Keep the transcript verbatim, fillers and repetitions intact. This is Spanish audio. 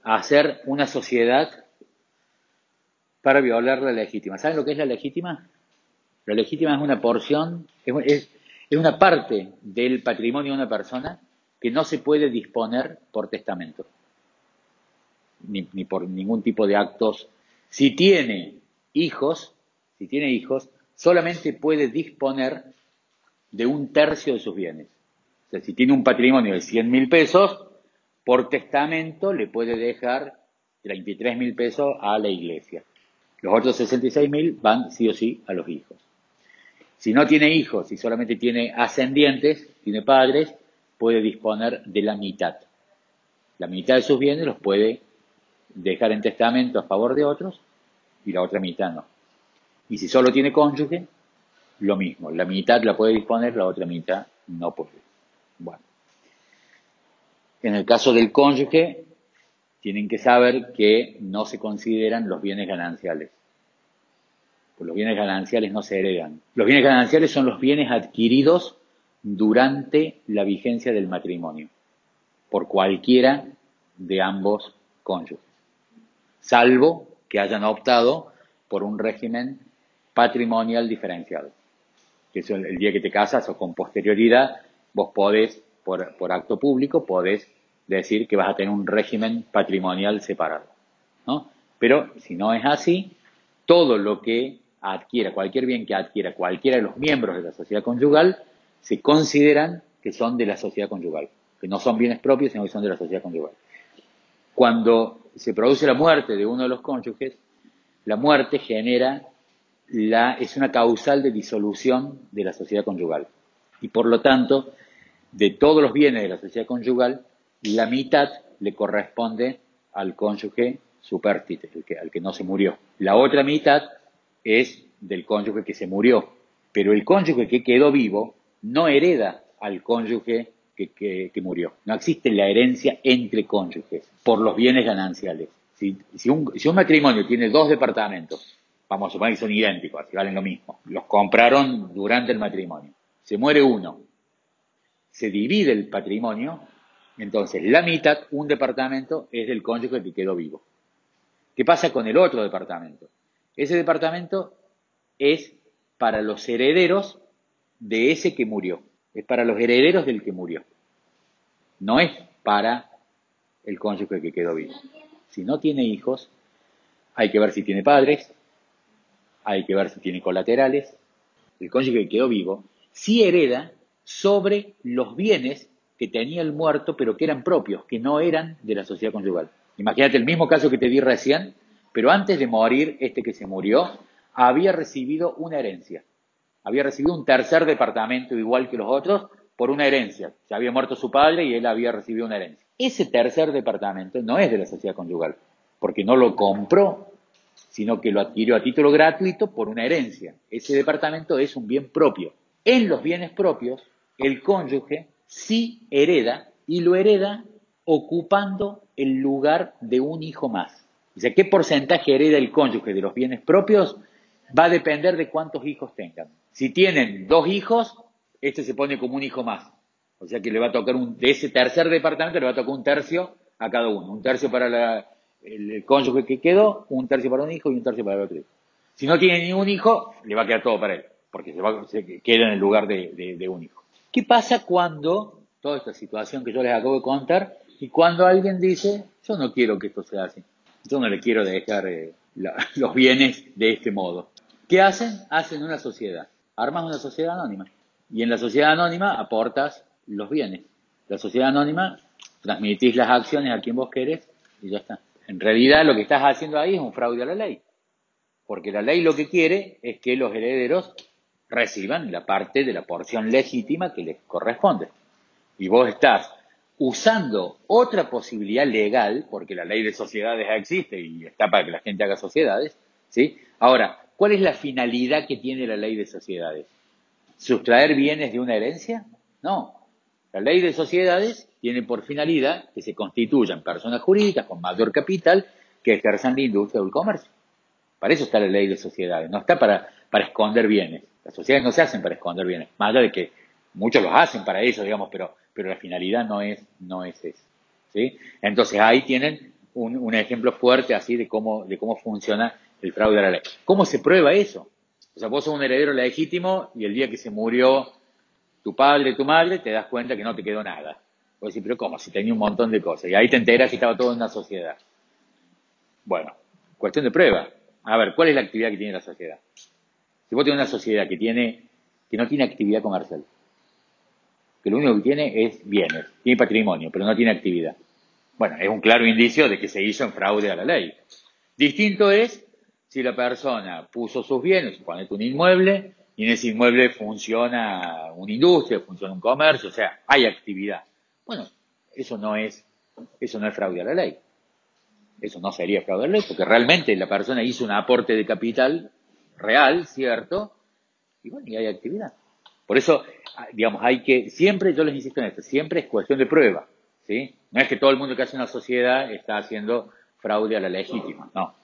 hacer una sociedad para violar la legítima. ¿Saben lo que es la legítima? La legítima es una porción, es, es, es una parte del patrimonio de una persona que no se puede disponer por testamento, ni, ni por ningún tipo de actos. Si tiene hijos, si tiene hijos, solamente puede disponer de un tercio de sus bienes. O sea, si tiene un patrimonio de cien mil pesos, por testamento le puede dejar treinta y tres mil pesos a la iglesia. Los otros sesenta y seis mil van sí o sí a los hijos. Si no tiene hijos y solamente tiene ascendientes, tiene padres, puede disponer de la mitad. La mitad de sus bienes los puede dejar en testamento a favor de otros y la otra mitad no. Y si solo tiene cónyuge, lo mismo. La mitad la puede disponer, la otra mitad no puede. Bueno, en el caso del cónyuge, tienen que saber que no se consideran los bienes gananciales. Pues los bienes gananciales no se heredan. Los bienes gananciales son los bienes adquiridos durante la vigencia del matrimonio, por cualquiera de ambos cónyuges, salvo que hayan optado por un régimen patrimonial diferenciado. Que eso, el día que te casas o con posterioridad, vos podés, por, por acto público, podés decir que vas a tener un régimen patrimonial separado, ¿no? Pero si no es así, todo lo que adquiera, cualquier bien que adquiera cualquiera de los miembros de la sociedad conyugal, se consideran que son de la sociedad conyugal, que no son bienes propios, sino que son de la sociedad conyugal. Cuando se produce la muerte de uno de los cónyuges, la muerte genera la, es una causal de disolución de la sociedad conyugal. Y por lo tanto, de todos los bienes de la sociedad conyugal, la mitad le corresponde al cónyuge supérstite, al que, al que no se murió. La otra mitad es del cónyuge que se murió. Pero el cónyuge que quedó vivo no hereda al cónyuge que, que, que murió. No existe la herencia entre cónyuges por los bienes gananciales. Si, si, un, si un matrimonio tiene dos departamentos, vamos a suponer que son idénticos, que valen lo mismo, los compraron durante el matrimonio, se muere uno, se divide el patrimonio, entonces la mitad, un departamento, es del cónyuge que quedó vivo. ¿Qué pasa con el otro departamento? Ese departamento es para los herederos de ese que murió, es para los herederos del que murió, no es para el cónyuge que quedó vivo. Si no tiene hijos, hay que ver si tiene padres, hay que ver si tiene colaterales. El cónyuge que quedó vivo sí hereda sobre los bienes que tenía el muerto, pero que eran propios, que no eran de la sociedad conyugal. Imagínate el mismo caso que te di recién, pero antes de morir, este que se murió, había recibido una herencia. Había recibido un tercer departamento igual que los otros por una herencia. Se había muerto su padre y él había recibido una herencia. Ese tercer departamento no es de la sociedad conyugal, porque no lo compró, sino que lo adquirió a título gratuito por una herencia. Ese departamento es un bien propio. En los bienes propios, el cónyuge sí hereda y lo hereda ocupando el lugar de un hijo más. O sea, ¿qué porcentaje hereda el cónyuge de los bienes propios? Va a depender de cuántos hijos tengan. Si tienen dos hijos, este se pone como un hijo más. O sea que le va a tocar un, de ese tercer departamento le va a tocar un tercio a cada uno. Un tercio para la, el, el cónyuge que quedó, un tercio para un hijo y un tercio para el otro hijo. Si no tiene ningún hijo, le va a quedar todo para él, porque se, va, se queda en el lugar de, de, de un hijo. ¿Qué pasa cuando, toda esta situación que yo les acabo de contar, y cuando alguien dice, yo no quiero que esto sea así, yo no le quiero dejar eh, la, los bienes de este modo? ¿Qué hacen? Hacen una sociedad. Armas una sociedad anónima. Y en la sociedad anónima aportas los bienes. La sociedad anónima, transmitís las acciones a quien vos querés y ya está. En realidad lo que estás haciendo ahí es un fraude a la ley. Porque la ley lo que quiere es que los herederos reciban la parte de la porción legítima que les corresponde. Y vos estás usando otra posibilidad legal, porque la ley de sociedades existe y está para que la gente haga sociedades, ¿sí? Ahora, ¿cuál es la finalidad que tiene la ley de sociedades? ¿Sustraer bienes de una herencia? No. La ley de sociedades tiene por finalidad que se constituyan personas jurídicas con mayor capital que ejerzan la industria o el comercio. Para eso está la ley de sociedades, no está para, para esconder bienes. Las sociedades no se hacen para esconder bienes, más allá de que muchos los hacen para eso, digamos, pero, pero la finalidad no es, no es esa, ¿sí? Entonces ahí tienen un, un ejemplo fuerte así de cómo, de cómo funciona el fraude a la ley. ¿Cómo se prueba eso? O sea, vos sos un heredero legítimo y el día que se murió tu padre, tu madre, te das cuenta que no te quedó nada. Vos decís, pero ¿cómo? Si tenía un montón de cosas. Y ahí te enteras que estaba todo en una sociedad. Bueno, cuestión de prueba. A ver, ¿cuál es la actividad que tiene la sociedad? Si vos tenés una sociedad que tiene, que no tiene actividad comercial, que lo único que tiene es bienes, tiene patrimonio, pero no tiene actividad. Bueno, es un claro indicio de que se hizo en fraude a la ley. Distinto es si la persona puso sus bienes, ponete un inmueble, y en ese inmueble funciona una industria, funciona un comercio, o sea, hay actividad. Bueno, eso no es, eso no es fraude a la ley. Eso no sería fraude a la ley, porque realmente la persona hizo un aporte de capital real, ¿cierto? Y bueno, y hay actividad. Por eso, digamos, hay que, siempre, yo les insisto en esto, siempre es cuestión de prueba, ¿sí? No es que todo el mundo que hace una sociedad está haciendo fraude a la legítima, no.